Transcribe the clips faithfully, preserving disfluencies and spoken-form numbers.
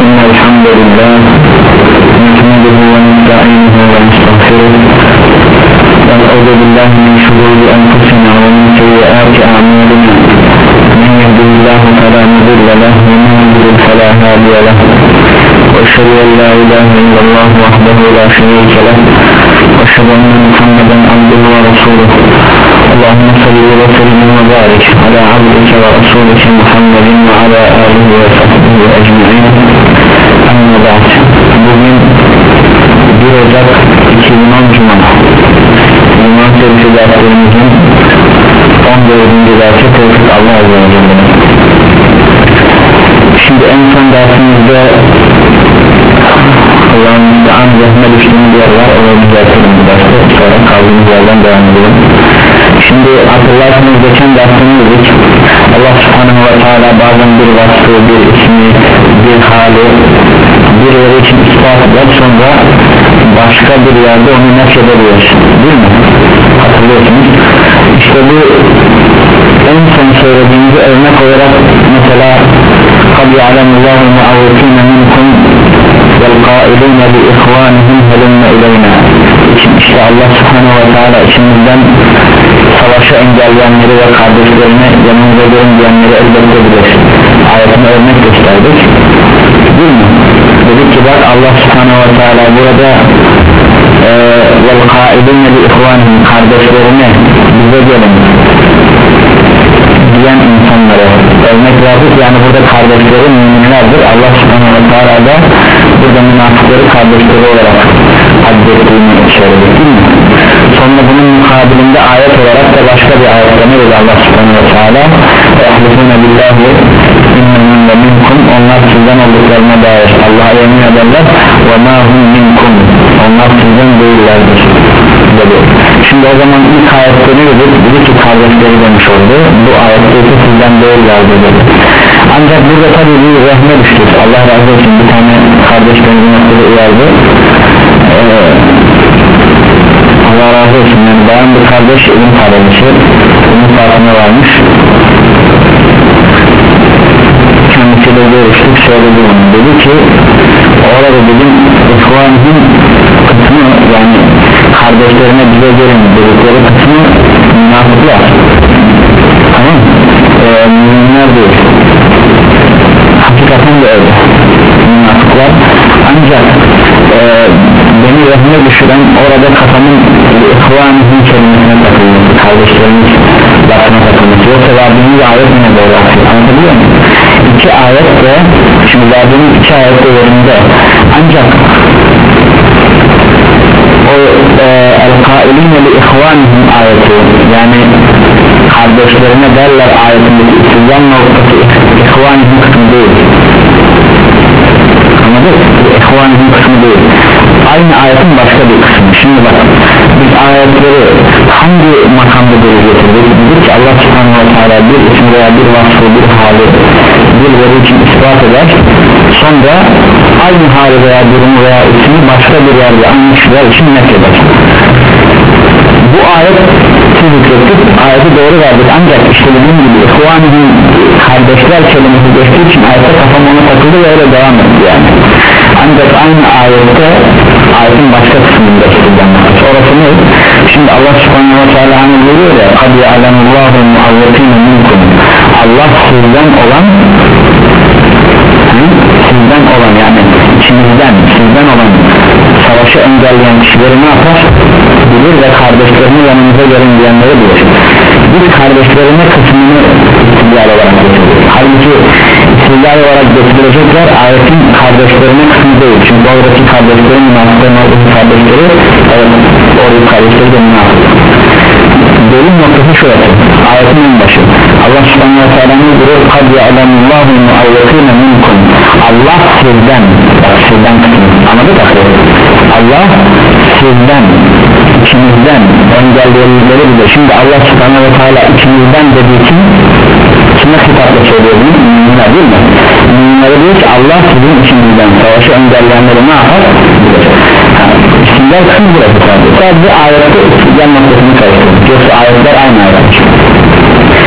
إن الحمد لله نحمده ونستعينه ونستغفره ونعوذ بالله من شرور أنفسنا ومن سيئات أعمالنا من يهده الله فلا مضل له ومن يضلل فلا هادي له وأشهد أن لا إله إلا الله وحده لا شريك له وأشهد أن محمدا عبده ورسوله اللهم صل وسلم وبارك على عبدك ورسولك محمد وعلى آله وصحبه أجمعين. أما بعد. Bugün bir Ocak iki bin on Cuma Cuma Tevfik derslerimizin on dördüncü dersi Tevfik Allah Azze ve Celle. Şimdi en son dersimizde Allah'ın müstehan zehme düştüğümüz yer var, onu düzeltelim bu derste, sonra kaldığımız yerden devam edelim. Şimdi hatırlarsanız geçen dersimizdik, Allah Subhanahu ve Teala bazen bir vasfı, bir ismi, bir hali bir yere için ispat eder, sonra başka bir yerde onu nefşedebiliyor, değil mi? Hatırlıyorsunuz. İşte bu en son söylediğimizi örnek olarak mesela قَدْ يَعْلَمُ اللّٰهُ مُعَوْكِينَ مِنْكُمْ وَالْقَائِلِينَ بِإِخْوَانِهِمْ هَلُمَّ إِلَيْنَا. İşte Allah Subhanahu ve Teala içimizden savaşı engelleyenleri ve kardeşlerine yanımıza gelin diyenleri elbette bilir. Ayetine örnek gösterdik, değil mi? Dedik ki bak Allah Subhanahu ve Teala burada وَالْقَائِلِينَ بِإِخْوَانِهِمْ kardeşlerine bize gelin diyen insanlara örnek verdik. Yani burada kardeşleri müminlerdir. Allah Subhanahu ve Teala da burada münafıkları kardeşleri olarak addettiğini söyledik, değil mi? Sonra bunun mukabilinde ayet olarak da başka bir ayette ne dedi Allah Subhanahu ve Teala? اَحْلِفُونَ بِاللّٰهِ اِنَّهُمْ وَمِنْكُمْ onlar sizden olduklarına dair Allah'a yemin ederler وَمَا هُمْ مِنْكُمْ onlar sizden değillerdir dedi. Şimdi o zaman ilk ayette ne dedi? Dedi ki kardeşleri demiş oldu. Bu ayette ise sizden değillerdir dedi. Ancak burada tabi bir rahme düştük. Allah razı olsun, bir tane kardeşlerimizin noktada uyardı. Ee, Allah razı olsun, yani bayan bir kardeş ilim talebesi, ilim farkına varmış, kendisiyle görüştük, söyledi onu, dedi ki orada dedim İhvan'ın kısmı, yani kardeşlerine bize gelin dedikleri kısmı münafıklar, tamam ee, müminler değil, hakikaten de öyle münafıklar. Ancak e, beni rahme düşüren orada kafamın İhvan'ın kelimesine takılması, kardeşlerimiz lafına takılması, yoksa verdiğimiz ayet yine böyle atıyor, anlatabiliyor muyum? İki ayet de, şimdi verdiğimiz iki ayet de yerinde, ancak o el-kailine li ihvanihim ayeti, yani kardeşlerine derler ayetindeki istizam noktası ihvanihim kısmı değil, anladık? İhvanihim kısmı değil, aynı ayetin başka bir kısmı. Şimdi bak, biz ayetleri hangi makamda böyle getirdik? Dedik ki Allah Subhanahu ve Teala bir isim veya bir vasfı, bir hali, bir veri için ispat eder, sonra aynı hali veya durumu veya ismi başka bir yerde aynı kişiler için nefreder. Bu ayet zikrettik, ayeti doğru verdik, ancak işte dediğim gibi İhvanihim kardeşler kelimesi geçtiği için ayette kafam ona takıldı ve öyle devam etti yani. Ancak aynı ayette ayetin başka kısmında tutulmaktadır. Orası ne? Şimdi Allah Subhanahu ve Teala hani buyuruyor ya قَدْ يَعْلَمُ اللّٰهُ مُعَوَّكِينَ مِنْكُمْ Allah sizden olan sizden olan yani içinizden sizden olan savaşı engelleyen kişileri ne yapar? Bilir ve kardeşlerini yanımıza gelin diyenleri bilir. Bir kardeşlerine kısmını istidlal olarak getiriyor. Halbuki istidlal olarak getirilecekler ayetin kardeşlerine kısmı değil. Çünkü oradaki kardeşlerin münafıkların oradaki kardeşleri, evet oradaki kardeşleri de münafık. Bölüm noktası şurası, ayetin en başı. Allah Subhanahu ve Teala'nın buyuruyor قَدْ يَعْلَمُ اللّٰهُ مُعَوَّكِينَ مِنْكُمْ Allah sizden, bak sizden kısmı, anladık akıllı. Allah sizden, içinizden engelleyenleri bilir. Şimdi Allah Subhanahu ve Teala içinizden dediği için kime hitapla söylüyor bunu? Müminler değil mi? Müminler diyor ki Allah sizin içinizden savaşı engelleyenleri ne yapar? Bilir. İsimler kısmı burası sadece. Sadece ayette yan noktasını karıştırdık. Yoksa ayetler aynı ayetler. O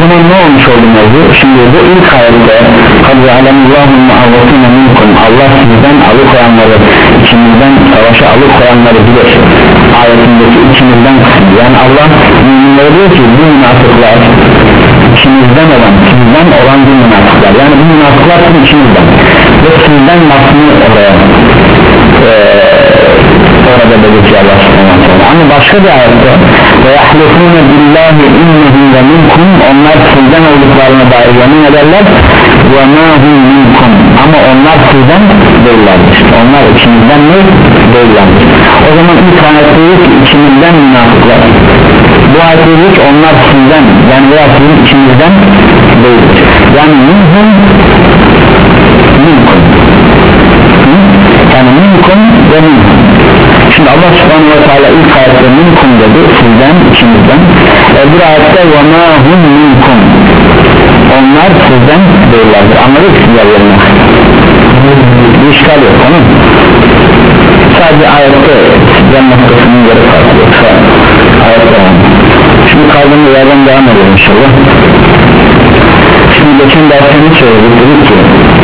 zaman ne olmuş oldu mevzu? Şimdi bu ilk ayette قَدْ عَلَمُ اللّٰهُ مُعَوَّتِينَ مِنْكُمْ Allah sizden alıkoyanları, içinizden savaşa alıkoyanları bilir ayetindeki içinizden kısmı. Yani Allah müminlere diyor ki bu münafıklar içinizden olan, sizden olan bu münafıklar, yani bu münafıklar sizin içinizden ve sizden lafını oraya ee, orada belirtiyor Allah subhanahu wa ta'ala. Ama başka bir ayette ve yahlifune billahi innehum ve minkum, onlar sizden olduklarına dair yemin ederler ve ma hum minkum, ama onlar sizden değillerdir, onlar içinizden mi değillerdir. O zaman ilk ayette diyor ki içinizden münafıklar, bu ayette diyor ki onlar sizden, yani veya sizin içinizden değildir, yani minhum minkum, yani minkum ve minhum. Şimdi Allah subhanahu wa ta'ala ilk ayette minkum dedi, sizden, içinizden. Öbür ayette ve ma hum minkum, onlar sizden değillerdir. Anladık sizlerlerine, bir işgal yok onun, sadece ayette sizden noktasının yeri farklı, yoksa ayette var. Şimdi kaldığımız yerden devam edelim inşallah. Şimdi geçen dersini söyledik, dedik ki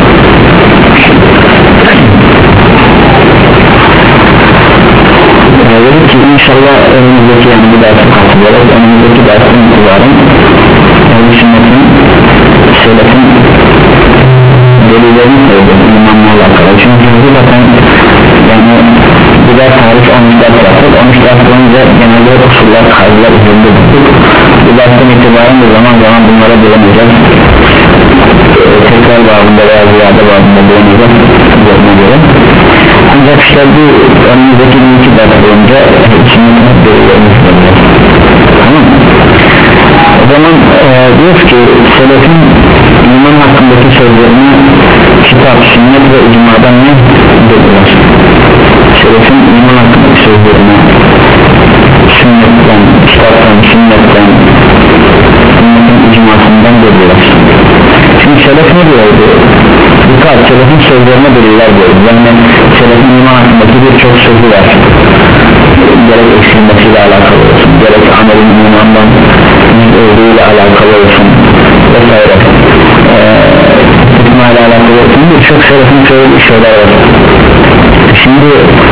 dedik ki inşallah önümüzdeki, yani bir dersi katılıyoruz, önümüzdeki dersin itibaren ehl-i sünnetin, selefin delillerini söyleyeceğiz imanla alakalı. Çünkü bu zaten yani bir ders tarih on üç ders yaptık, on üç ders boyunca genelde usullar, kaydılar üzerinde tuttuk. Bu dersten itibaren bir zaman zaman bunlara değineceğiz, ee, tekrar bağımında veya ziyade bağımında değineceğiz üzerine göre. Ancak işte bu önümüzdeki iki ders boyunca sünnetin hep delillerini söyleyeceğiz, tamam mı? O zaman e, diyoruz ki selefin iman hakkındaki sözlerini kitap, sünnet ve icmadan ne dediler? Selefin iman hakkındaki sözlerini sünnetten, kitaptan, sünnetten, sünnetin icmasından dediler. Şimdi selef ne diyordu? Dikkat, selefin sözlerine deliller diyoruz. Yani selefin iman hakkındaki birçok sözü var. Gerek eksilmesiyle alakalı olsun, gerek amelin imandan olduğuyla alakalı olsun vesaire, tutma ile alakalı olsun, birçok selefin söylediği şeyler var. Şimdi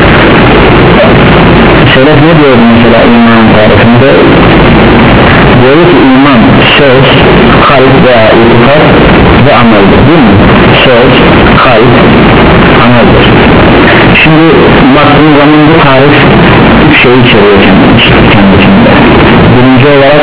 selef ne diyor mesela iman tarifinde? Diyor ki iman söz, kalp veya itikat ve ameldir, değil mi? Söz, kalp, ameldir. Şimdi baktığımız zaman bu tarif üç şey içeriyor kendisinde. Birinci olarak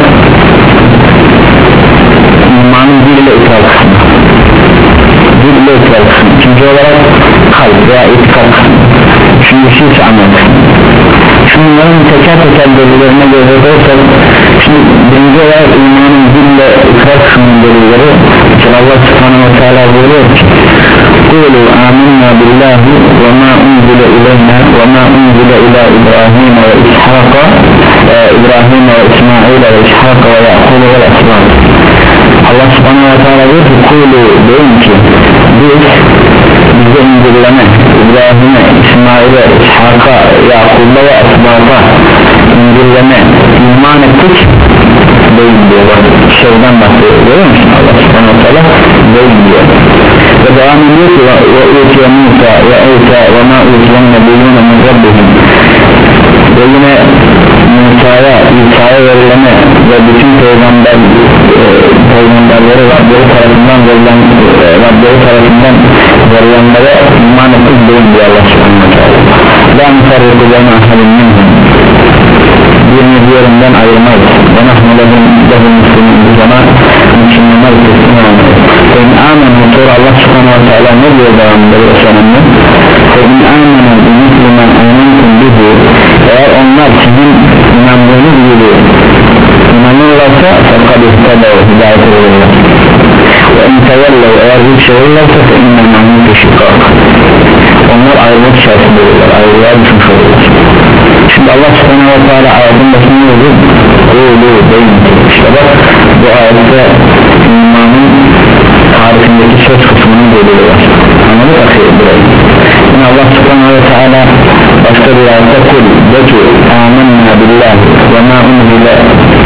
imanın dil ile ikrar kısmı, dil ile ikrar kısmı. İkinci olarak kalp veya itikat kısmı. Üçüncüsü ise amel kısmı. Şunların teker teker delillerine göre olursak, şimdi birinci olarak imanın dil ile ikrar kısmının delilleri, Allah subhanahu wa ta'ala buyuruyor ki قُولُوا آمِنَّا بِاللّٰهِ وَمَا أُنْزِلَ إِلَيْنَا وَمَا أُنْزِلَ إِلَى إِبْرَاهِيمَ وَإِسْحَاقَ إِبْرَاهِيمَ وَإِسْمَاعِيلَ وَإِسْحَاقَ وَيَعْقُوبَ وَالْأَسْبَاطِ. Allah subhanahu wa ta'ala diyor ki kulu, deyin ki biz bize indirilene İbrahim'e, İsmail'e, İshak'a, Yakub'a ve Esba'da indirilene iman ettik deyin diyor. Şeyden bahsediyor, görüyor musun? Allah subhanahu wa ta'ala deyin diyor. Ve devam ediyor ki ve utiye Musa ve İsa ve ma utiyen nebiyyune min rabbihim. Ve yine Musa'ya, İsa'ya verilene ve bütün peygamber e, peygamberlere Rableri tarafından verilen e, Rableri tarafından verilenlere iman ettik deyin diyor Allah subhanahu wa ta'ala. La mufarriku beyne ahadin minhum, birini diğerinden ayırmaz. Ve nahnu lehum lehum muslimin, biz ona Müslümanlar teslim olmayız. Ve in amenu, sonra Allah subhanahu wa ta'ala ne diyor devamında bu sonunda? Ve in amenu bi muslimen amantum bihi, eğer onlar sizin inandığınız gibi inanırlarsa fakat ihtedâ hidayet olurlar. Ve in tevellev, eğer bir şey olurlarsa fe inne mahmud eşikâk, onlar ayrılık içerisinde olurlar, ayrılığa düşmüş olurlar. Şimdi Allah subhanahu wa ta'ala ayetin başına yazıyor, oğlu deyin. İşte bak bu ayette imanın tarifindeki söz kısmının delili var. Anladık akıyı burayı. Yine Allah subhanahu wa ta'ala başka bir ayette kul de ki âmennâ billahi ve mâ unzile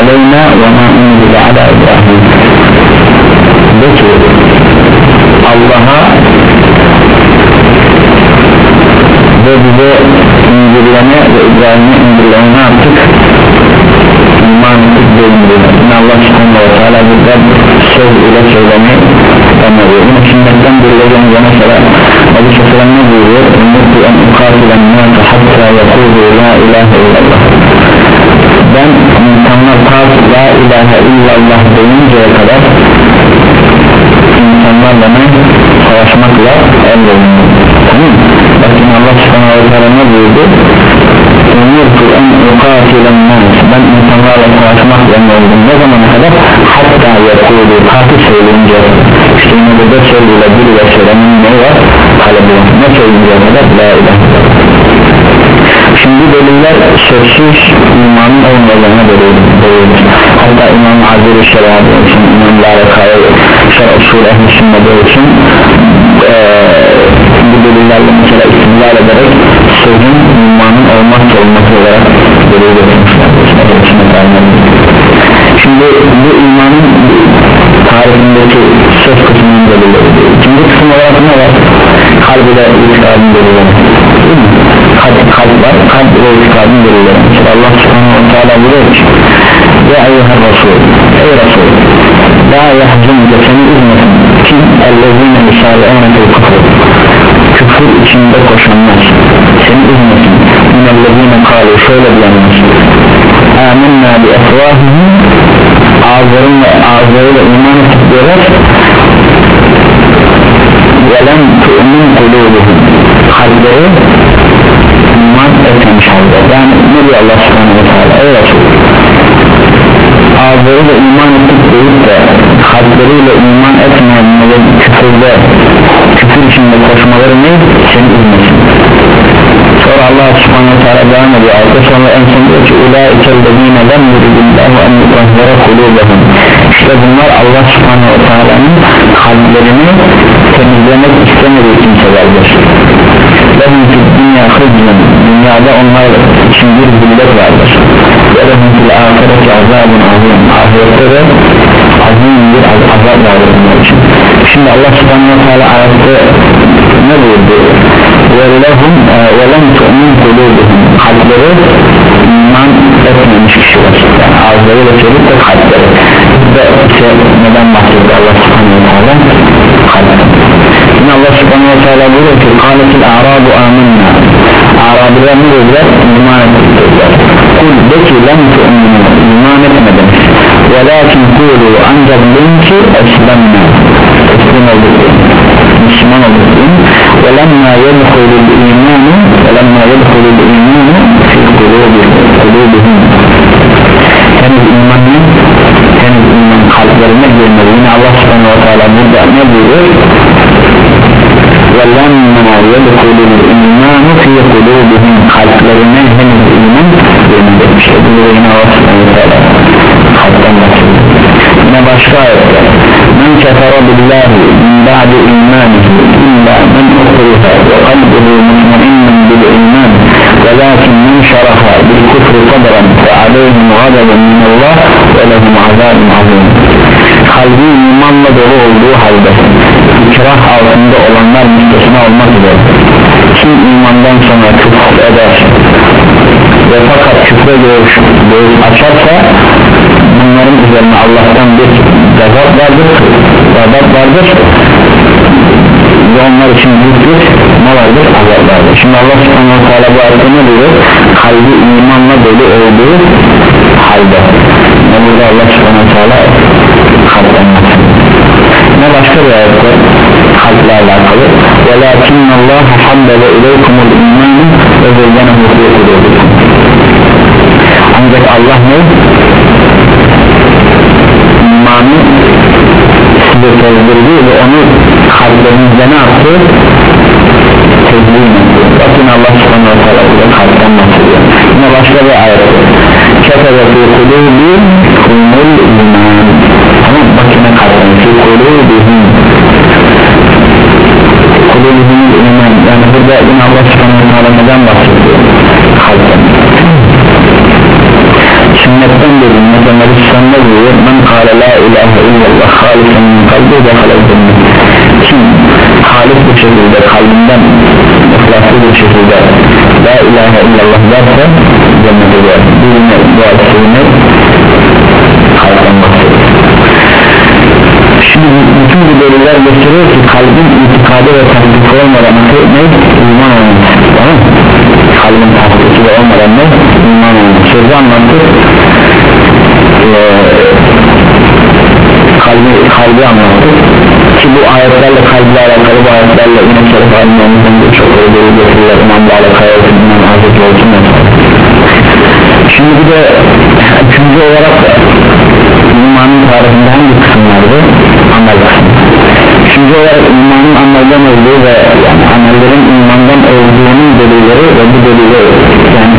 علينا وما أنزل على إبراهيم. De ki Allah'a ve bize indirilene ve İbrahim'e indirilene artık iman ettik deyindir. Yine Allah subhanahu wa ta'ala burada söz ile söylemeyi anlıyor. Yine sünnetten birilerinin yanı sıra Ebu Sufyan ne buyuruyor? Ümmeti en ukatilen nâse hatta yakûlu la ilahe illallah. Ben insanlar ta la ilahe illallah deyinceye kadar insanlarla ne? Savaşmakla emredildim. Tamam. Bakın Allah subhanahu wa ta'ala ne buyurdu? Ümmeti en ukatilen nâse. Ben insanlarla savaşmakla emredildim. Ne zamana kadar? Hatta yakûlu kati söyleyince. İşte yine burada söylüyle bir ve söylemin ne var? Talebi var. Ne söyleyince kadar? La ilahe illallah. Şimdi deliller sözsüz imanın olmadığına delildir. Hatta İmam Azir-i Şeriatı için, İmam Larekaya Şer Usul Ehl-i Sünnet'e için ee, bu delillerle mesela istidlal ederek sözün imanın olmazsa olması olarak delil getirmişler. Şimdi bu imanın tarifindeki söz kısmının delilleri. İkinci kısım olarak ne var? Kalb ile itikadın delilleri. Kalp, kalp var, kalp ile itikadın delilleri. Mesela Allah subhanahu wa ta'ala buyuruyor ki ya eyyuhel Resul, ey Resul la yahzunke seni üzmesin kim ellezine misâle'ene fil kufr küfür içinde koşanlar seni üzmesin minellezine kâlu şöyle diyenler âmennâ bi efvâhihim ağızlarıyla ağızlarıyla iman ettik diyorlar velem tu'min kulûbuhum kalpleri iman etmemiş halde. Yani ne diyor Allah subhanahu wa ta'ala? Ey Resul ağızlarıyla iman ettik deyip de kalpleriyle iman etmeyenlerin küfürde küfür içinde koşmaları ne? Seni üzmesin. Sonra Allah subhanahu wa ta'ala devam ediyor ayette sonra en son diyor ki ulaikellezine lem yuridillahu en yutahhira kulubahum. İşte bunlar Allah subhanahu wa ta'ala'nın kalplerini temizlemek istemediği kimselerdir. Lehum fid dünya hızzun, dünyada onlar için bir zillet vardır. Ve lehum fil ahireti azabun azim, ahirette de azim bir azab vardır bunlar için. Şimdi Allah subhanahu wa ta'ala ayette ne buyurdu? Ve lehum ve lem tu'min kulubuhum, kalpleri iman etmemiş kişiler. Yani ağızlarıyla söyleyip de kalpleri. Ve ise neden bahsetti Allah subhanahu wa ta'ala? Kalpleri. Yine Allah subhanahu wa ta'ala buyuruyor ki kâletil a'râbu âminnâ. Arabiler ne dediler? İman ettikler. Kul de ki lem tu'minu, iman etmediniz. Velâkin kûlû ancak deyin ki eslemnâ, teslim olduk, Müslüman olduk. Velemmâ yedhulul imânu velemmâ yedhulul imânu fi kulûbihim. Henüz imanın henüz iman kalplerine girmedi. Yine Allah subhanahu wa ta'ala burada ne buyuruyor? وَلَمَّا يَدْخُلُ الْاِيمَانُ فِي قُلُوبِهِمْ kalplerine henüz iman görünmemiş. Bu yine Allah kalpten bahsediyor. Yine başka ayetler مَنْ كَفَرَ بِاللّٰهِ مِنْ بَعْدِ اِيمَانِهِ اِلَّا مَنْ اُخْرِهَ وَقَلْبُهُ مُطْمَئِنٌ بِالْاِيمَانِ وَلَكِنْ مَنْ شَرَحَ بِالْكُفْرِ صَدْرًا فَعَلَيْهِمْ غَضَبٌ مِنَ اللّٰهِ وَلَهُمْ عَذَابٌ عَظِيمٌ. Kalbi imanla dolu olduğu halde ikrah altında olanlar müstesna olmak üzere kim imandan sonra küfür eder ve fakat küfre göğüs açarsa bunların üzerine Allah'tan bir gazap vardır gazap vardır ve onlar için büyük bir ne vardır? Azap vardır. Şimdi Allah subhanahu wa ta'ala bu ayette ne diyor? Kalbi imanla dolu olduğu halde ne burada Allah subhanahu wa ta'ala kalpten ne başka bir ayette kalple alakalı وَلَكِنَّ اللّٰهَ حَبَّبَ اِلَيْكُمُ الْاِيمَانِ وَزَيَّنَهُ فِي قُلُوبِكُمْ. Ancak Allah ne? İmanı size sevdirdi ve onu kalplerinizde ne yaptı? Tezgin etti. Bakın Allah subhanahu wa ta'ala ile kalpten bahsediyor. Yine başka bir ayette كَتَبَ فِي قُلُوبِكُمُ الْاِيمَانِ. Tamam bakın ne kalpten فِي قُلُوبِهِمْ kulübünün iman. Yani burada yine Allah subhanahu wa ta'ala neden bahsediyor? Kalpten. Şimdi sünnetten dedim mesela İslam'da diyor men kâle la ilahe illallah halisen min kalbi ve halal kim halis bir şekilde kalbinden ihlaslı bir şekilde la ilahe illallah derse cennete girer. Bu yine bu hadisini hayatlanması. Şimdi bütün bu deliller gösteriyor ki kalbin itikadı ve tasdiki olmadan ne? İman olması. Tamam mı? Kalbin tasdiki de olmadan ne? İman olması. Sözü anlattık. Ee, kalbi, kalbi anlattık. Ki bu ayetlerle kalple alakalı bu ayetlerle yine şerif alimlerimizden birçok ödülü getirilir. İmamla alakalı İmam Hazreti olsun mesela. Şimdi bir de üçüncü olarak imanın tarihinde hangi kısımlardı? Amel kısmı. Üçüncü olarak imanın amelden olduğu ve yani amellerin imandan olduğunun delilleri ve bu delilleri yani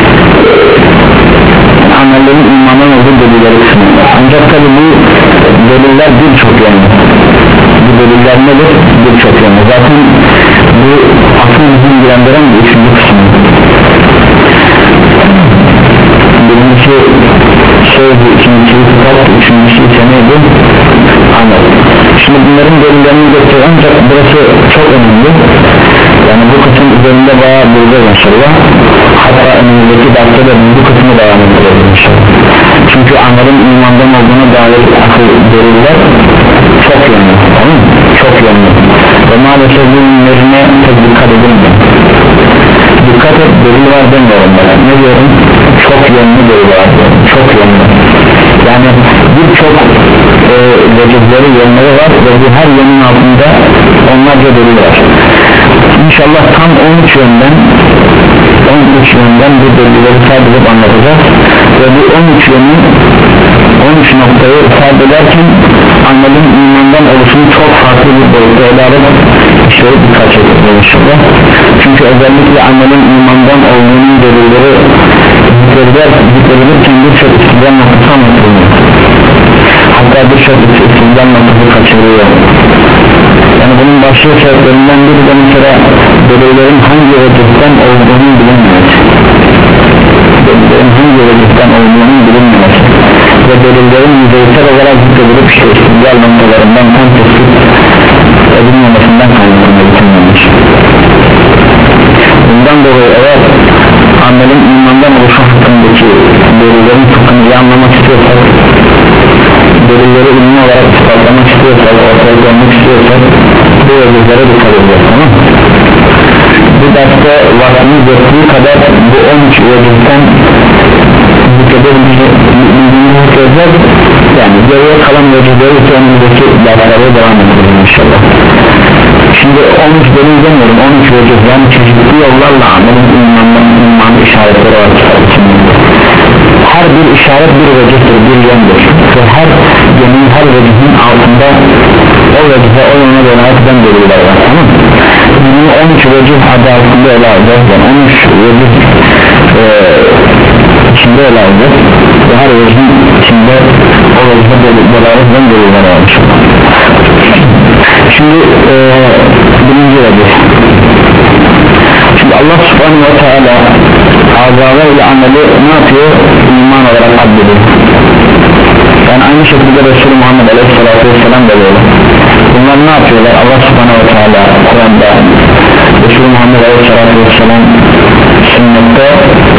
amellerin imandan olduğu delilleri kısmı. Ancak tabi bu deliller birçok yönlü. Bu deliller nedir? Birçok yönlü. Zaten bu asıl bizim ilgilendiren bir üçüncü kısmı. Birincisi sözü, ikincisi kitap, üçüncüsü ise neydi? Amel. Şimdi bunların delillerini gösteriyor ancak burası çok önemli. Yani bu kısım üzerinde bayağı bulacağız inşallah. Hatta önümüzdeki derste de bu kısmı devam edeceğiz inşallah. Çünkü amelin imandan olduğuna dair asıl deliller çok yönlü, tamam mı? Çok yönlü. Ve maalesef bunlarına pek dikkat edilmiyor. Dikkat et, delil var demiyorum ben. Ne diyorum? Çok yönlü delil var diyorum. Çok yönlü. Yani birçok e, vecihleri, yönleri var ve bu her yönün altında onlarca delil var. İnşallah tam on üç yönden on üç yönden bu delilleri sadece anlatacağız ve bu on üç yönün on üç noktayı ifade ederken amelin imandan oluşunu çok farklı bir boyutta ele alıp işleri dikkat edeceğiz inşallah. Çünkü özellikle amelin imandan olduğunun delilleri zikredilirken birçok istidlal noktası anlatılıyor. Hatta birçok istidlal noktası kaçırıyor. Yani bunun başlıca sebeplerinden biri de mesela delillerin hangi vecihten olduğunun bilinmemesi. Delillerin hangi vecihten olduğunun bilinmemesi ve delillerin yüzeysel olarak zikredilip işte istidlal noktalarından tam tespit edilmemesinden kaynaklanmış. Bundan dolayı eğer amelin imandan oluşu hakkındaki delillerin fıkhını iyi anlamak istiyorsak, delilleri ilmi olarak ispatlamak istiyorsak, ortaya koymak istiyorsak bu vecihlara dikkat edeceğiz, tamam mı? Bu derste vaktimiz yettiği kadar bu on üç vecihten zikredebileceğiz. Yani geriye kalan vecihleri önümüzdeki derslere devam edelim inşallah. Şimdi on üç delil demiyorum, on üç vecih yani çeşitli yollarla amelin imandan iman işaretleri var. Her bir işaret bir vecihtir, bir yöndür ve her yönün, her vecihin altında o vecihe, o yöne dönerek eden deliller var, tamam mı? Bunu on üç vecih adı altında ele alacağız, yani on üç vecih e, içinde ele alacağız ve her vecihin içinde o vecihe deliller deliller var. Şimdi e, birinci vecih. Şimdi Allah subhanahu ve teala azalar ile ameli ne yapıyor? İman olarak addediyor. Yani aynı şekilde Resulü Muhammed aleyhissalatü vesselam da böyle. Bunlar ne yapıyorlar? Allah subhanahu ve teala Kur'an'da, Resulü Muhammed aleyhissalatü vesselam sünnette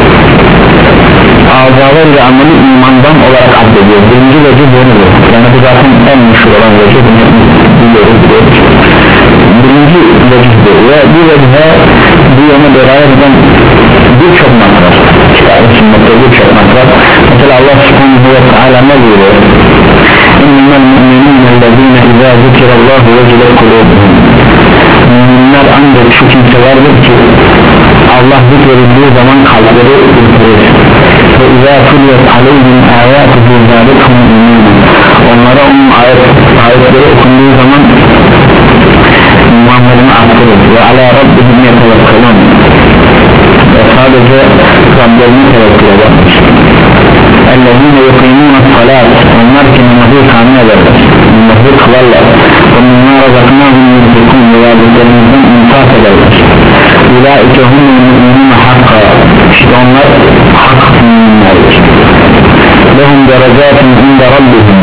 azalar ile ameli imandan olarak addediyor. Birinci vecih budur. Yani bu zaten en meşhur olan vecih. Biliyoruz, biliyoruz. Birinci vecihdir ve bu vecihe bu yana beraber eden birçok naklar, yani sünnette birçok naklar. Mesela Allah subhanahu ve teala ne buyuruyor? İnnel mu'minînellezîne izâ zikirallâhu vecilet kulûbuhum. Müminler ancak şu kimselerdir ki Allah zikredildiği zaman kalpleri ürperir ve izâ tuliyet aleyhim âyâtuhu zâlikhum imînâ. Onlara onun ayet, ayetleri okunduğu zaman imanlarını arttırır ve alâ rabbihim yetevekkelûn ve sadece Rablerini tevekkül ederler. Ellezîne yukîmûne salât, onlar ki namazı kâmi ederler, namazı kılarlar ve mimmâ razaknâhum yunfikûn ve verdiklerimizden infak ederler. Ulâike humul mu'minûne hakka, işte onlar hak müminlerdir. deracatin inde rabbihim,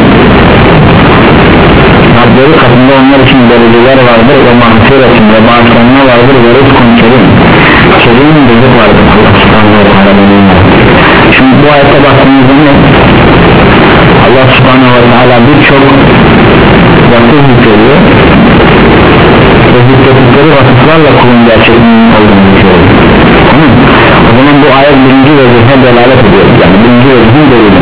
Rableri katında onlar için dereceler vardır ve mağfiretin ve bağışlanma vardır ve rızkun kerim, kerim rızık vardır. Allah subhanahu ve teala. Şimdi bu ayete baktığımızda ne? Allah subhanahu ve teala birçok vakıf zikrediyor ve zikrettikleri vakıflarla kulun gerçekliğinin olduğunu zikrediyor. Tamam. O zaman bu ayet birinci vecihe delalet ediyor, yani birinci vecihin delili.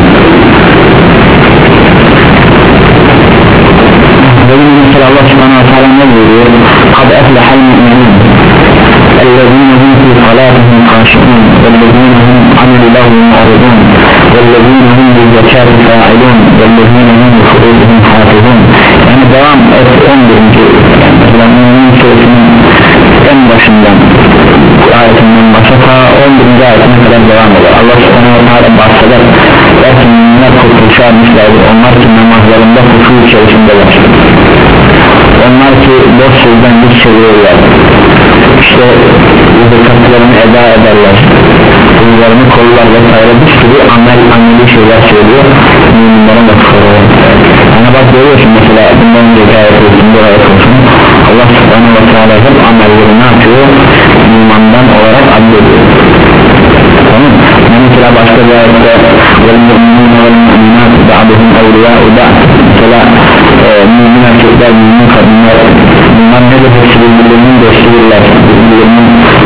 Benim mesela Allah subhanahu ve teala ne buyuruyor? قَدْ أَفْلَحَ الْمُؤْمِنِينَ الَّذِينَ هُمْ فِي صَلَاتِهِمْ خَاشِعُونَ وَالَّذِينَ هُمْ عَنِ اللَّهْوِ مُعْرِضُونَ وَالَّذِينَ هُمْ لِلزَّكَاةِ فَاعِلُونَ وَالَّذِينَ هُمْ لِفُرُوجِهِم حَافِظُونَ. Yani devam et on birinci Mümin Suresi'nin en başından ayetinden başa ta on birinci ayetine kadar devam eder. Allah subhanahu ve teala bahseder. Lakin müminler kurtuluşa almışlardır. Onlar ki namazlarında huşu içerisindeler. Onlar ki boş sözden güç çeviriyorlar. İşte zekatlarını eda ederler, uyularını kollar vesaire, bir sürü amel ameli şeyler söylüyor müminlerin vakıfları. Yani bak görüyorsun mesela bundan önceki ayet olsun, bir ayet olsun, Allah subhanahu ve teala hep amelleri ne yapıyor? İmandan olarak addediyor. Tamam. Mesela başka bir ayette وَالْمُؤْمِنِينَ وَالْمُؤْمِنَاتِ بَعْضُهُمْ اَوْلِيَاءُ بَعْضٍ. Mesela e, mümin erkekler, mümin kadınlar, bunlar ne de hepsi birbirlerinin dostuyurlar, birbirlerinin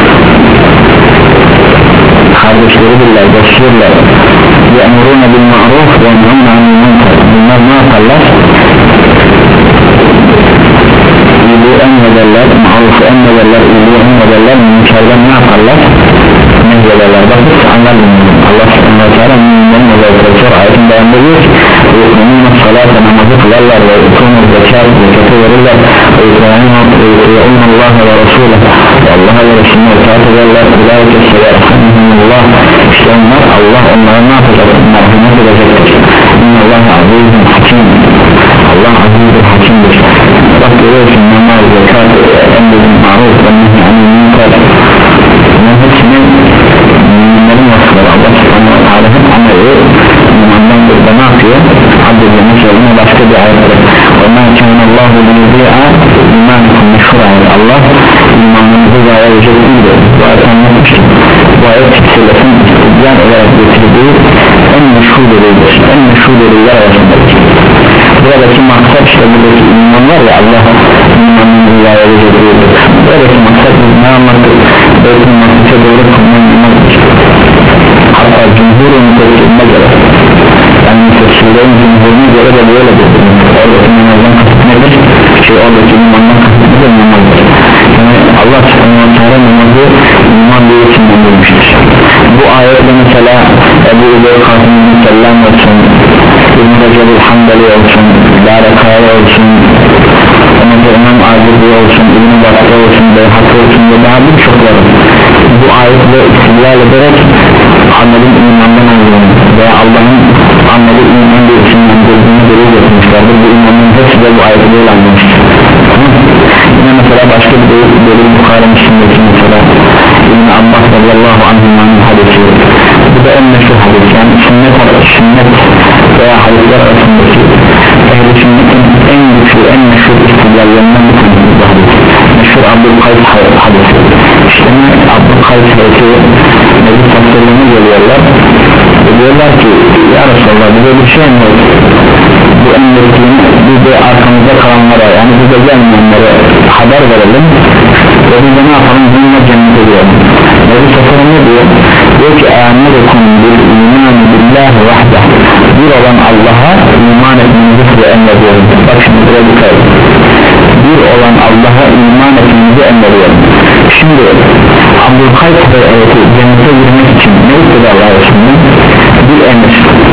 kardeşleridirler, dostuyurlar. يَأْمُرُونَ بِالْمَعْرُوفِ وَيَنْهَوْنَ عَنِ الْمُنكَرِ. Bunlar ne yaparlar? İyiliği emrederler, marufu emrederler, iyiliği emrederler, münkerden ne yaparlar? Nehyederler. Bak hiç anlamıyorum. Allah subhanahu wa ta'ala müminlerin özellikleri ayetin devamında diyor ki yu'minûne salâte, namazı kılarlar ve yu'minûne zekât, zekatı verirler ve yu'minûne Allah'a ve Resulü'ne ve Allah'a ve Resulü'ne itaat ederler. Ulaike severhamdülillah. İşte onlar, Allah onlara ne yapacak? Merhamet edecektir. İnnallâhe azîzun hakim. Allah azîzdir, hakimdir. Bak görüyorsun, namaz, zekat, emredin maruf ve nehy anil münker, bunların hepsini müminlerin vasıfları. Allah subhanahu wa ta'ala hep ameli imandan burada ne yapıyor? Abdülhamid yoluna başka bir ayetleri وَمَا كَانَ اللّٰهُ لِيُضِيعَ اِمَانِكُمْ مِشْهُرَ. Allah imanınızı zayi edecek değildir. Bu ayet anlatmıştır. Bu ayet sırasın istidyan olarak getirdiği en meşhur delildir, en meşhur deliller arasındadır. Buradaki maksat işte buradaki iman var ya, Allah'a imanını zayi edecek değildir. Buradaki maksat ne anlatır? Belki maksat'a doğru konulan imandır. Hatta cumhurun müfessirine göre, yani müfessirlerin cumhuruna göre de böyledir. Oradaki namazdan kasıt nedir? Şey oradaki imandan kasıt nedir? Namazdır. Yani Allah subhanahu wa ta'ala namazı iman diye isimlendirmiştir. Bu ayetle mesela Ebu Ubey Kasım'ın Sellam olsun, İbn-i Recep'ül Hanbeli olsun, Larekaya olsun, İmam Azirbi olsun, İbn-i Bakri olsun, Beyhak olsun ve daha birçokları bu ayetle istidlal ederek amelin imandan olduğunu veya Allah'ın ameli iman diye isimlendirdiğini delil getirmişlerdir. Bu imanın hepsi de bu ayette değil anlamıştır. Yine mesela başka bir delil, delil Bukhara Müslim'deki mesela İbn-i Abbas radiyallahu anhümanın hadisi. Bu da en meşhur hadis, yani sünnet, sünnet veya hadisler arasındaki ehl-i sünnetin en güçlü, en meşhur istidlallerinden bir tanesi bu hadis. Meşhur Abdülkays hadisi. İşte ne Abdülkays hadisi, Nebi Tasarlı'na geliyorlar ve diyorlar ki ya Resulallah bize bir şey mi oldu? Bu emrettiğini biz de arkamızda kalanlara, yani bize gelmeyenlere haber verelim ve biz de ne yapalım? Bununla cennete diyelim. Nebi Tasarlı ne diyor? Diyor ki e'amirukum bil iman billahi vahdah. Bir olan Allah'a iman etmenizi size emrediyorum. Bak şimdi buraya dikkat edin. Bir olan Allah'a iman etmenizi emrediyorum. Şimdi Abdülkays ayeti cennete girmek için ne istedi Allah Resulü'nün? Bir emir.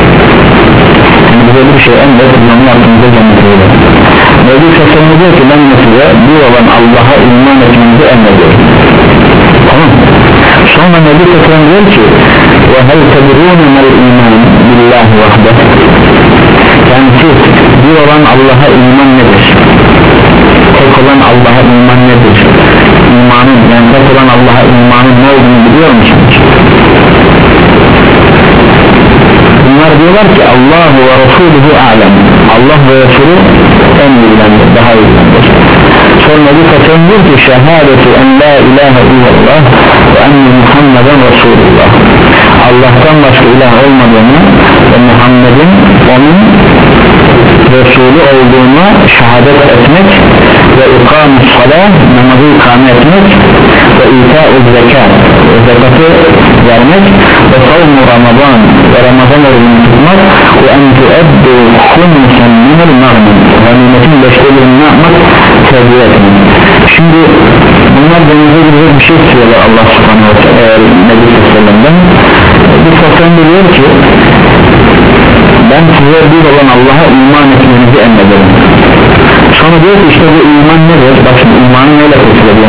Yani bize bir şey emredip bunu yaptığımızda cennete girer. Nebi Tasarlı diyor ki ben size bir olan Allah'a iman etmenizi emrediyorum. Tamam. Sonra Nebi Tasarlı diyor ki وَهَلْ تَدْرُونَ مَا الْاِيمَانِ بِاللّٰهِ وَحْدَهِ. Yani siz bir olan Allah'a iman nedir? Tek olan Allah'a iman nedir? İmanın, yani tek olan Allah'a imanın ne olduğunu biliyor musunuz? Bunlar diyor diyorlar ki Allahu ve Resuluhu alem, Allah ve Resulü en bilendir, daha iyi bilendir. Sonra bu katın diyor ki şehadeti en la ilahe illallah ve enne Muhammeden Resulullah, Allah'tan başka ilah olmadığını ve Muhammed'in onun Resulü olduğuna şehadet etmek ve ikamus salah, namazı ikame etmek ve ita'u zekat, zekatı vermek ve savmu Ramazan ve Ramazan orucunu tutmak ve en tueddu khumsen minel mağmin, ganimetin beşte birini ne yapmak? Tevdi etmek. Şimdi bunlar denize girecek bir şey istiyorlar Allah subhanahu wa ta'ala Nebi Sallallahu bir fakir diyor ki ben size bir olan Allah'a iman etmenizi emrederim. Sonra diyor ki işte bu iman nedir? Bak şimdi imanı neyle kurtulabilir?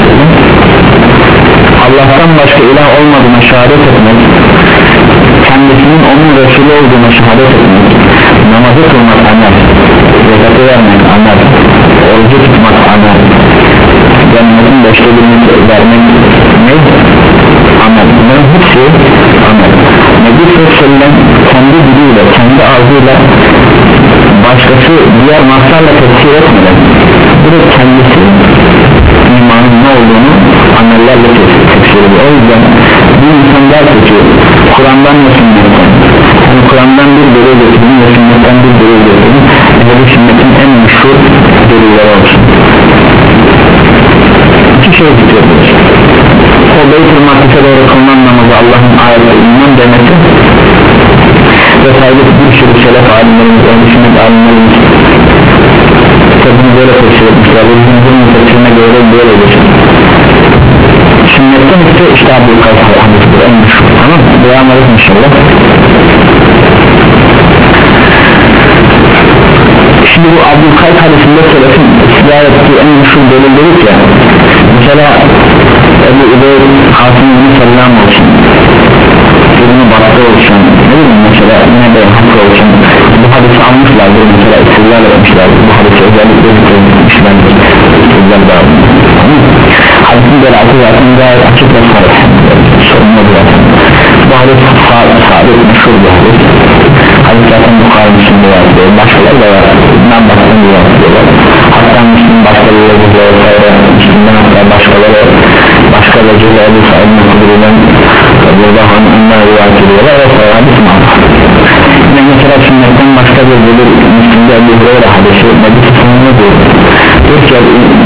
Allah'tan başka ilah olmadığına şehadet etmek, kendisinin onun Resulü olduğuna şehadet etmek, namazı kılmak amel, zekatı vermek amel, orucu tutmak amel, cennetin beşte birini vermek ne? Amel. Bunların hepsi amel. Nebi Sallallahu kendi diliyle, kendi ağzıyla başkası diğer naslarla tefsir etmeden burada kendisi imanın ne olduğunu amellerle tefsir ediyor. O yüzden bir insan der ki Kur'an'dan ve sünnetten, yani Kur'an'dan bir delil getirin ve sünnetten bir delil getirin ve bu sünnetin en meşhur delilleri olsun. İki şey tutuyoruz. O Beyt-i Makdis'e doğru kılınan namazı Allah'ın ayeti iman demesi ve saygısı bir sürü selef alimlerimiz, öncesinde alimlerimiz tabi böyle tefsir etmişler ve bizim tefsirine göre böyle geçer. Sünnetten ise işte Abdülkadir hadisidir en meşhur, tamam mı? Devam edelim inşallah. Şimdi bu Abdülkadir hadisinde selefin ısrar ettiği en meşhur delil dedik ya, mesela Ebu Übey Hasim bin Selam olsun, Ürünü Battı olsun, ne bileyim mesela yine de hakkı olsun, bu hadisi almışlardır mesela isimler etmişlerdir, bu hadisi özellikle zikredilmişlerdir, isimler dağılmış. Hadisin beratı zaten gayet açık ve sarı, sorunlu zaten. Bu hadis sabit meşhur bir hadis. Hadis zaten Bukhari Müslüm'de var diyor, başkaları da var, İbn Abbas'ın diyor diyorlar. Hatta Müslüm başkaları diyor, Müslüm'den hatta başkaları başka vecihle Ebu Sa'id'in kuduruyla burada hanımlar rivayet ediyorlar ve sonra hadis mağdur. Yine mesela sünnetten başka bir bölüm Müslüm'de Ebu Hureyre hadisi Nebi Sallallahu diyor. Diyor ki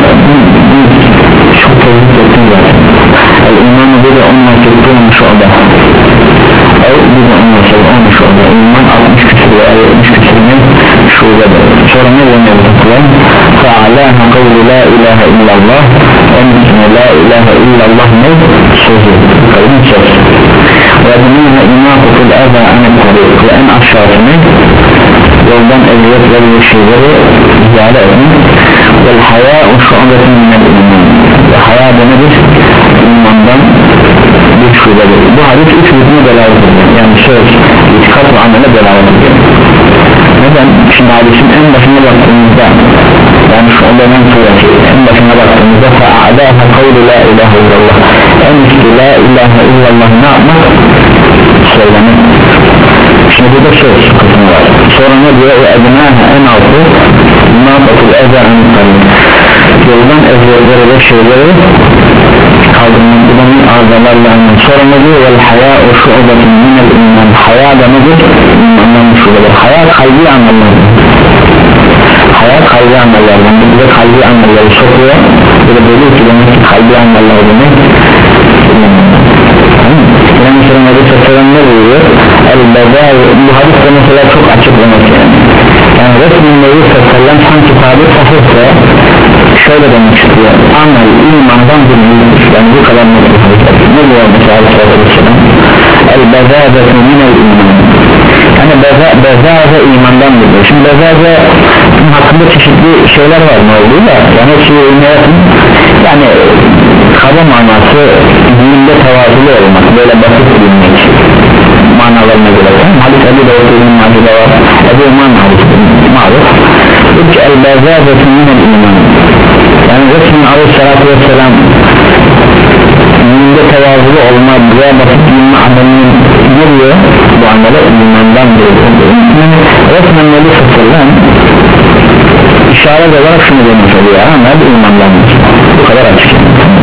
çok tezlik ettim zaten. El-İmanı bir de onunla çektiğim şu oda. El bir de onunla çektiğim şu oda. İman altmış küsur veya yetmiş küsurun şubedir. Sonra ne dönüyor bu tutulan? Fe'alâhe kavlu la ilahe illallah. Onun için la ilahe illallah ne? Sözü. Kavlin söz. Ve bununla imâkutul eza anet tarik. Ve en aşağısını yoldan eziyet ve şeyleri ziyade etmek. Vel hayâ'u şu'betin minel iman. Ve hayâ da nedir? İmandan bir şubedir. Bu hadis üç hükmü delalet ediyor. Yani söz, itikat ve amele delalet ediyor. Neden? Şimdi hadisin en başına baktığımızda, yani şu olanın suresi en başına baktığımızda fe'a'dâhe kavlu la ilahe illallah, en üstü la ilahe illallah ne yapmak? Söylemek. Şimdi burada söz kısmı var. Sonra ne diyor? O ednâhe en altı nâfatul eza anıtları, yoldan ezberleri ve şeyleri kaldırmak, bu da bir arızalarla anlar. Sonra ne diyor? Vel hayâ'u şu'betin minel iman. Hayâ da nedir? İmandan şu'bedir. Hayâ kalbi anlarlardır. Hayâ kalbi anlarlardan. Bu da kalbi anlarları sokuyor. Bu da böyle ki demek ki kalbi anlarları demek. Yine mesela Nebi Sallallahu ne buyuruyor? El-Bedâ, bu hadis de mesela çok açık demek yani. Yani resmin Nebi Sallallahu sanki tabir sahipse şöyle demek istiyor, amel imandan bir müdür, yani bu kadar müdür ne diyor mesela Aleyhisselam? El-bezâzete minel iman, yani bezâze imandan müdür. Şimdi bezâze hakkında çeşitli şeyler var ne olduğu da, yani hepsi yani kaba manası dinde tevazulu olmak, böyle basit bilmek manalarına göre. Hadis Ebu Davud'un macide var, Ebu İman hadisinin maruf. İlk el-bezâzete minel iman, yani Resulullah Aleyhisselatü Vesselam dinde tevazulu olma, buraya basit bilme adamının giriyor bu amele imandan biridir. Yani resmen nebi sıfırlan işaret olarak şunu demiş oluyor, amel imandandır. Bu kadar açık.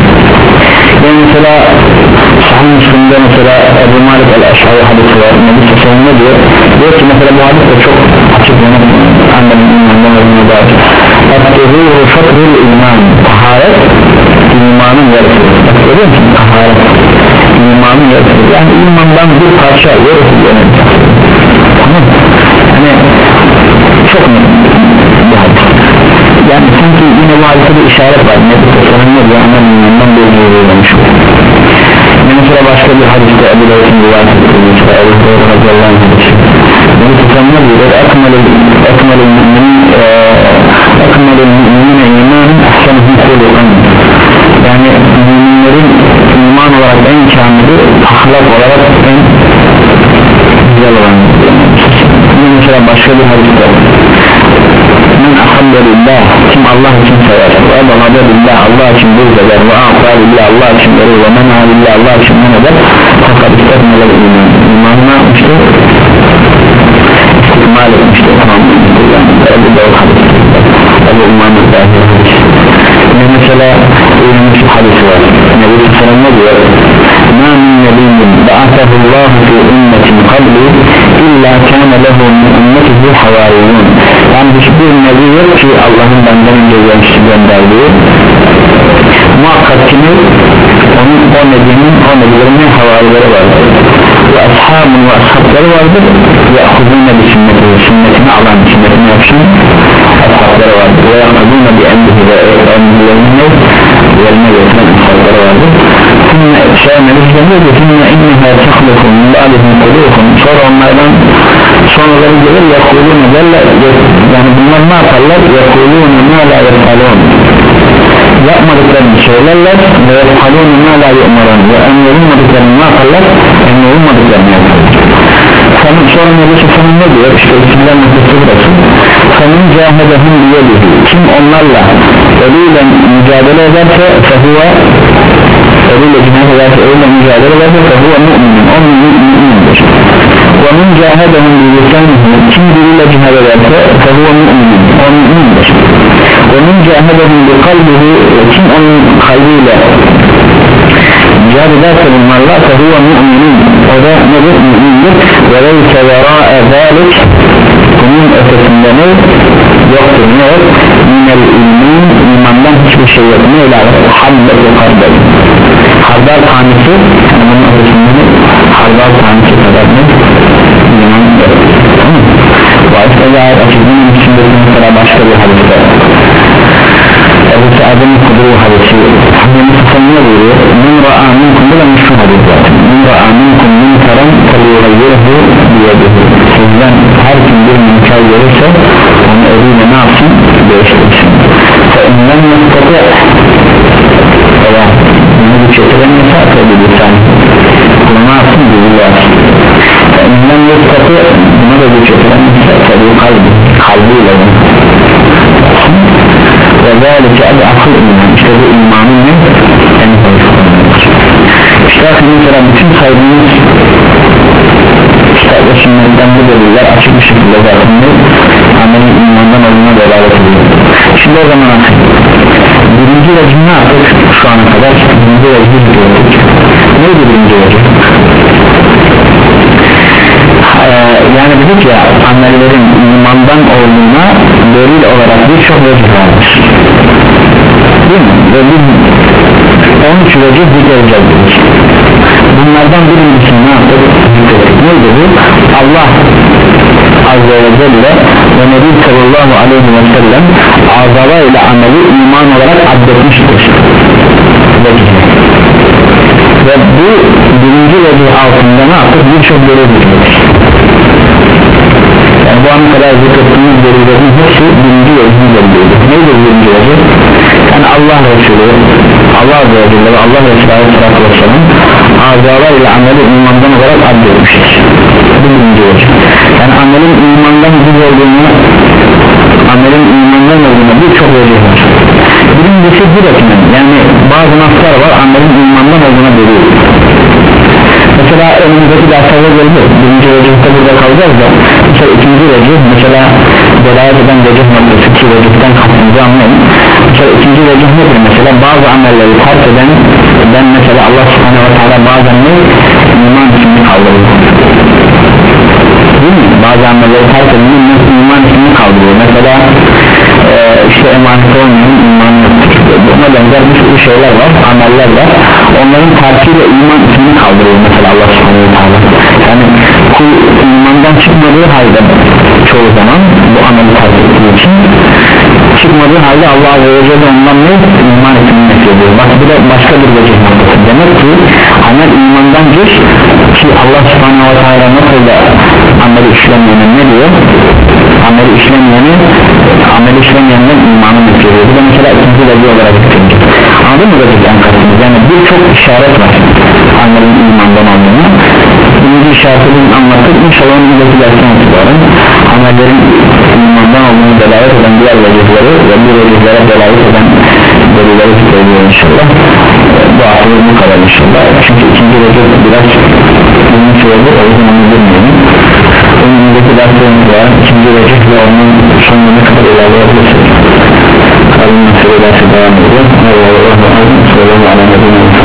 Yani mesela Sahih Müslim'de mesela Ebu Malik el-Eş'ari hadisi var, Nebi Sallallahu diyor diyor ki mesela bu hadis de çok açık yani annemin imandan olduğunu da et-tuğru şatrul iman, taharet imanın yarısı. Bak görüyor musun taharet imanın yarısı, yani imandan bir parça yarısı yani. Tamam hani çok mu bu hadis yani sanki yine bu hadise bir işaret var, Nebi Sallallahu diyor annemin imandan bir yarısı. Mesela başka bir hadiste Ebu Davud'un rivayet ettiği mesela Ebu Davud radıyallahu anh Nebi Sallallahu diyor ekmelül müminin ekmelül mümine imanın ahsanıhın kulukan, yani müminlerin iman olarak en kamili, ahlak olarak en güzel olan. Mesela başka bir hadiste men ahabbe lillah, kim Allah için sever, ve ebagade lillah, Allah için buğz eder, ve a'ta lillah, Allah için verir, ve men'a lillah, Allah için men eder, fakat istekmeler iman, imanına işte istikmal etmiştir. Tamam Ebu Davud hadisi, Ebu İmam-ı Zahir hadisi. Mesela İlmiş hadisi var, Nebi Sallallahu diyor ma min nebiyyin ba'atahullahu fi ümmetin qabli illa kâne lehu min ümmetihi havariyun, yani hiçbir nebi yok ki Allah'ın benden önce gelmişti gönderdiği muhakkak ki onun o nebinin o nebilerinin havarileri vardır ve ashabın ve ashabları vardır ve ahudûne bi sünneti, sünnetini alan, sünnetini yapsın ashabları vardır ve yakadûne bi emrihi ve emrilerine yerine getiren ashabları vardır. Sümme şey nebilerine de sümme innehâ tehlukum min ba'dihim kulukum, sonra onlardan sonraları gelir yakulûne derler, yani bunlar ne yaparlar? Yakulûne mâ lâ yefalûn, yapmadıklarını söylerler ve yefalûne mâ lâ yu'marûn, ve emrolunmadıklarını ne yaparlar? Emrolunmadıklarını yaparlar. Sonra Nebi Sallallahu ne diyor? İşte isimler nefesi burası. Senin cahedehum biyedihi, kim onlarla eliyle mücadele ederse fehuve, eliyle cihad ederse, eliyle mücadele ederse fehuve mu'minin, o mü'mindir. Ve min cahedehum biyedihi, kim diliyle cihad ederse fehuve mu'minin, o mü'mindir. Ve min cahedehum bi kalbihi, kim onun kalbiyle cihad ederse bunlarla fehuve mu'minin, o da nedir? Mü'mindir. Ve leyse verâe zâlik, bunun ötesinde ne yoktur, ne yok? Minel ilmin, imandan hiçbir şey yok. Ne ile habbet ve kardel, hardal tanesi, bunun ötesinde hardal tanesi kadar ne? İman yok. Tamam mı? Bu açıkta ait açıklığının içinde mesela başka bir hadiste Ebu Sa'd'ın kudru hadisi Hazreti Sallallahu buyuruyor min ra'a minkum, bu da müşkül hadis zaten, min ra'a minkum münkaran feliyughayyirhu biyedihi, sizden her kim bir münkar görürse onu eliyle ne yapsın? Değiştirsin. Fe innen yastati, veya bunu bir çetiremiyorsa tabi bir tane bunu ne yapsın? Bilgiyle yapsın. Fe innen yastati, buna da bir çetiremiyorsa tabi kalbi, kalbiyle yapsın. Ve zâlike el-akıl iman, işte bu imanın ne? En zayıflanır. İşte mesela bütün saydığımız kitap ve sünnetten bu deliller açık bir şekilde zaten ne? Amelin imandan olduğuna delalet ediyor. Şimdi o zaman birinci vecih ne yaptık şu ana kadar? Birinci vecih diyorduk. Neydi birinci vecih? Ee, yani dedik ya, amellerin imandan olduğuna delil olarak birçok vecih vardır, değil mi? Ve biz on üç vecih zikredeceğiz dedik. Bunlardan birincisi ne yaptık? Neydi bu? Allah Azze ve Celle ve Nebi Sallallahu aleyhi ve sellem azala ile ameli iman olarak addetmiştir ve bu birinci vecih altında ne yaptık? Birçok delil zikrettik. Yani bu ana kadar zikrettiğimiz delillerin hepsi birinci vecihini deliliydi. Neydi birinci vecih? Yani Allah Resulü, Allah Azze ve Celle ve Allah Resulü Aleyhisselatü Vesselam azala ile ameli imandan olarak addetmiştir. Bu birinci vecih. Yani amelin imandan güzel olduğunu, amelin imandan olduğuna birçok vecih var. Birincisi direktmen, yani bazı naslar var amelin imandan olduğuna delil. mesela önümüzdeki derslerde gelecek. Birinci vecihte burada kalacağız da mesela ikinci vecih mesela delayet eden vecih noktası ki vecihten kastımızı anlayın. Mesela ikinci vecih nedir? Mesela bazı amelleri terk eden ben mesela Allah subhanahu wa ta'ala bazen ne? İman ismini kaldırıyor değil mi? Bazı amelleri terk edenin iman ismini kaldırıyor. Mesela e, işte emanet olmayan iman yoktur. Buna benzer bir sürü şeyler var, ameller var. Onların terkiyle iman ismini kaldırıyor mesela Allah subhanahu wa ta'ala. Yani kul imandan çıkmadığı halde çoğu zaman bu ameli terk ettiği için çıkmadığı halde Allah azze ve celle ondan ne? İman ismini ediyor. Bak bu da başka bir vecih noktası. Demek ki amel imandan geç ki Allah subhanahu wa ta'ala nasıl da ameli işlemeyene ne diyor? Ameli işlemeyene ameli işlemeyenden imanı getiriyor. Bu da mesela ikinci vecih olarak getiriyor. Anladın mı vecihten kastımız? Yani birçok işaret var amelin imandan olduğunu. Birinci işaretini anlattık. İnşallah onun ilgili dersten itibaren amellerin imandan olduğunu delayet eden diğer vecihleri ve bu vecihlere delayet eden delilleri tutuyor inşallah. Bu haftalık bu kadar inşallah. Çünkü ikinci vecih biraz uzun süredir o yüzden onu bilmiyorum. Önümüzdeki dersten itibaren ikinci vecih ve onun sonuna kadar ilerleyebilirsiniz. Kalın meselelerse devam ediyor. Allah'a emanet olun.